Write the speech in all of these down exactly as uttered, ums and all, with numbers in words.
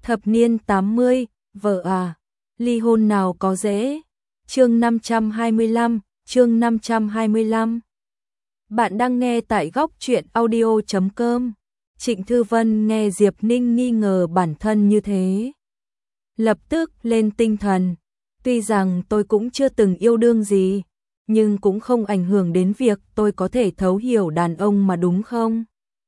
Thập niên tám mươi, vợ à, ly hôn nào có dễ. Chương năm trăm hai mươi lăm, chương năm trăm hai mươi lăm. Bạn đang nghe tại góc truyện audio chấm com. Trịnh Thư Vân nghe Diệp Ninh nghi ngờ bản thân như thế, lập tức lên tinh thần. Tuy rằng tôi cũng chưa từng yêu đương gì, nhưng cũng không ảnh hưởng đến việc tôi có thể thấu hiểu đàn ông mà, đúng không?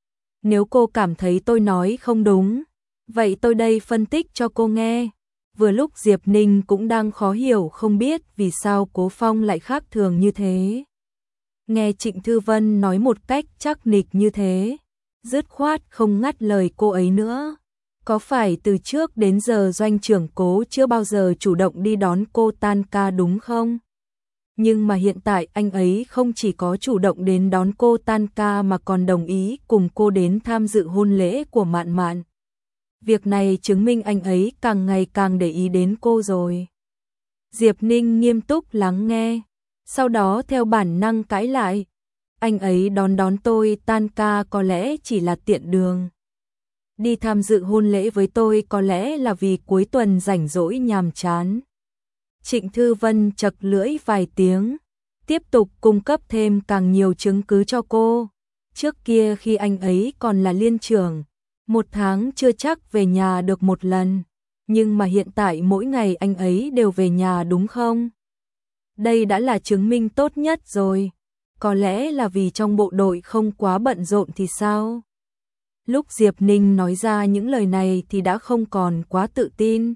Nếu cô cảm thấy tôi nói không đúng, vậy tôi đây phân tích cho cô nghe. Vừa lúc Diệp Ninh cũng đang khó hiểu không biết vì sao Cố Phong lại khác thường như thế. Nghe Trịnh Thư Vân nói một cách chắc nịch như thế, dứt khoát không ngắt lời cô ấy nữa. Có phải từ trước đến giờ doanh trưởng Cố chưa bao giờ chủ động đi đón cô tan ca đúng không? Nhưng mà hiện tại anh ấy không chỉ có chủ động đến đón cô tan ca mà còn đồng ý cùng cô đến tham dự hôn lễ của Mạn Mạn. Việc này chứng minh anh ấy càng ngày càng để ý đến cô rồi. Diệp Ninh nghiêm túc lắng nghe, sau đó theo bản năng cãi lại. Anh ấy đón đón tôi tan ca có lẽ chỉ là tiện đường. Đi tham dự hôn lễ với tôi có lẽ là vì cuối tuần rảnh rỗi nhàm chán. Trịnh Thư Vân chật lưỡi vài tiếng, tiếp tục cung cấp thêm càng nhiều chứng cứ cho cô. Trước kia khi anh ấy còn là liên trưởng, một tháng chưa chắc về nhà được một lần, nhưng mà hiện tại mỗi ngày anh ấy đều về nhà đúng không? Đây đã là chứng minh tốt nhất rồi. Có lẽ là vì trong bộ đội không quá bận rộn thì sao? Lúc Diệp Ninh nói ra những lời này thì đã không còn quá tự tin.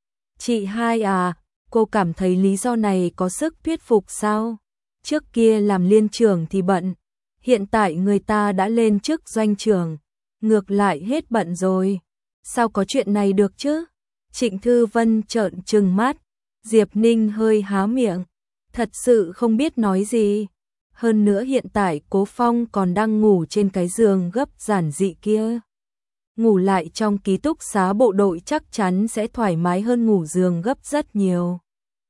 Chị hai à, cô cảm thấy lý do này có sức thuyết phục sao? Trước kia làm liên trưởng thì bận, hiện tại người ta đã lên chức doanh trưởng, ngược lại hết bận rồi. Sao có chuyện này được chứ? Trịnh Thư Vân trợn trừng mắt, Diệp Ninh hơi há miệng, thật sự không biết nói gì. Hơn nữa hiện tại Cố Phong còn đang ngủ trên cái giường gấp giản dị kia. Ngủ lại trong ký túc xá bộ đội chắc chắn sẽ thoải mái hơn ngủ giường gấp rất nhiều.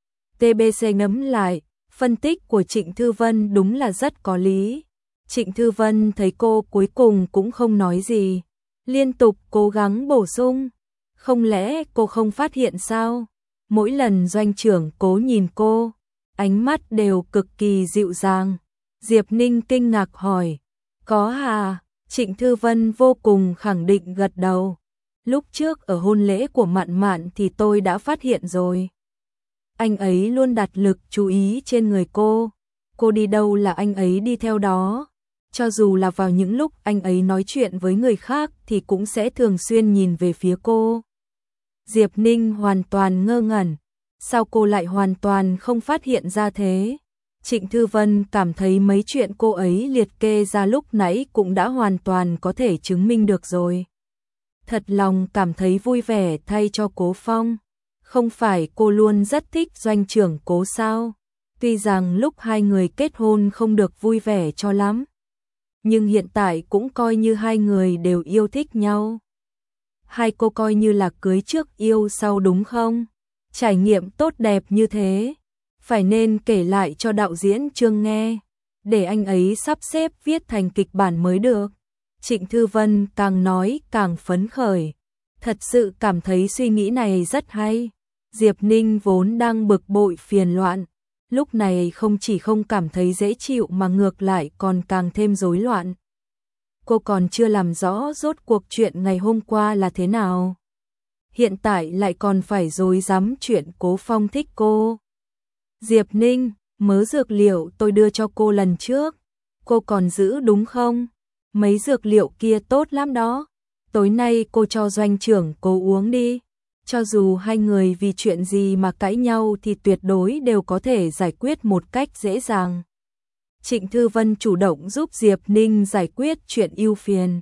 tê bê xê ngẫm lại, phân tích của Trịnh Thư Vân đúng là rất có lý. Trịnh Thư Vân thấy cô cuối cùng cũng không nói gì, liên tục cố gắng bổ sung. Không lẽ cô không phát hiện sao? Mỗi lần doanh trưởng Cố nhìn cô, ánh mắt đều cực kỳ dịu dàng. Diệp Ninh kinh ngạc hỏi, có à? Trịnh Thư Vân vô cùng khẳng định gật đầu. Lúc trước ở hôn lễ của Mạn Mạn thì tôi đã phát hiện rồi. Anh ấy luôn đặt lực chú ý trên người cô. Cô đi đâu là anh ấy đi theo đó. Cho dù là vào những lúc anh ấy nói chuyện với người khác thì cũng sẽ thường xuyên nhìn về phía cô. Diệp Ninh hoàn toàn ngơ ngẩn. Sao cô lại hoàn toàn không phát hiện ra thế? Trịnh Thư Vân cảm thấy mấy chuyện cô ấy liệt kê ra lúc nãy cũng đã hoàn toàn có thể chứng minh được rồi. Thật lòng cảm thấy vui vẻ thay cho Cố Phong. Không phải cô luôn rất thích doanh trưởng Cố sao? Tuy rằng lúc hai người kết hôn không được vui vẻ cho lắm, nhưng hiện tại cũng coi như hai người đều yêu thích nhau. Hai cô coi như là cưới trước yêu sau đúng không? Trải nghiệm tốt đẹp như thế, phải nên kể lại cho đạo diễn Trương nghe, để anh ấy sắp xếp viết thành kịch bản mới được. Trịnh Thư Vân càng nói càng phấn khởi, thật sự cảm thấy suy nghĩ này rất hay. Diệp Ninh vốn đang bực bội phiền loạn, lúc này không chỉ không cảm thấy dễ chịu mà ngược lại còn càng thêm rối loạn. Cô còn chưa làm rõ rốt cuộc chuyện ngày hôm qua là thế nào, hiện tại lại còn phải rối rắm chuyện Cố Phong thích cô. Diệp Ninh, mớ dược liệu tôi đưa cho cô lần trước, cô còn giữ đúng không? Mấy dược liệu kia tốt lắm đó, tối nay cô cho doanh trưởng Cố uống đi. Cho dù hai người vì chuyện gì mà cãi nhau thì tuyệt đối đều có thể giải quyết một cách dễ dàng. Trịnh Thư Vân chủ động giúp Diệp Ninh giải quyết chuyện ưu phiền.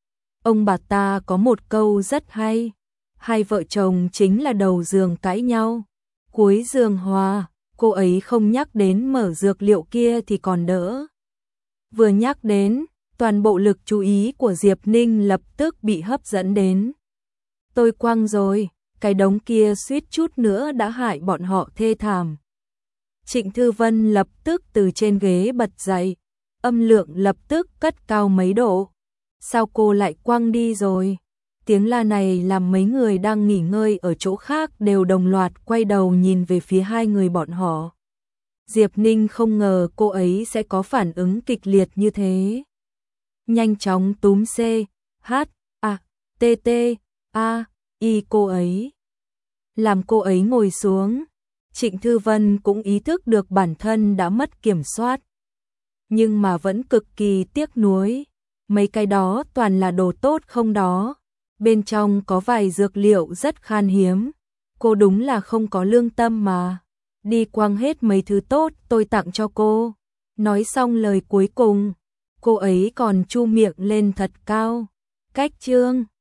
Ông bà ta có một câu rất hay, hai vợ chồng chính là đầu giường cãi nhau, cuối giường hòa. Cô ấy không nhắc đến mở dược liệu kia thì còn đỡ. Vừa nhắc đến, toàn bộ lực chú ý của Diệp Ninh lập tức bị hấp dẫn đến. Tôi quăng rồi, cái đống kia suýt chút nữa đã hại bọn họ thê thảm. Trịnh Thư Vân lập tức từ trên ghế bật dậy, âm lượng lập tức cất cao mấy độ. Sao cô lại quăng đi rồi? Tiếng la này làm mấy người đang nghỉ ngơi ở chỗ khác đều đồng loạt quay đầu nhìn về phía hai người bọn họ. Diệp Ninh không ngờ cô ấy sẽ có phản ứng kịch liệt như thế. Nhanh chóng túm C, H, A, T, T, A, Y cô ấy. Làm cô ấy ngồi xuống. Trịnh Thư Vân cũng ý thức được bản thân đã mất kiểm soát. Nhưng mà vẫn cực kỳ tiếc nuối. Mấy cái đó toàn là đồ tốt không đó. Bên trong có vài dược liệu rất khan hiếm. Cô đúng là không có lương tâm mà. Đi quăng hết mấy thứ tốt tôi tặng cho cô. Nói xong lời cuối cùng, cô ấy còn chu miệng lên thật cao. Cách chương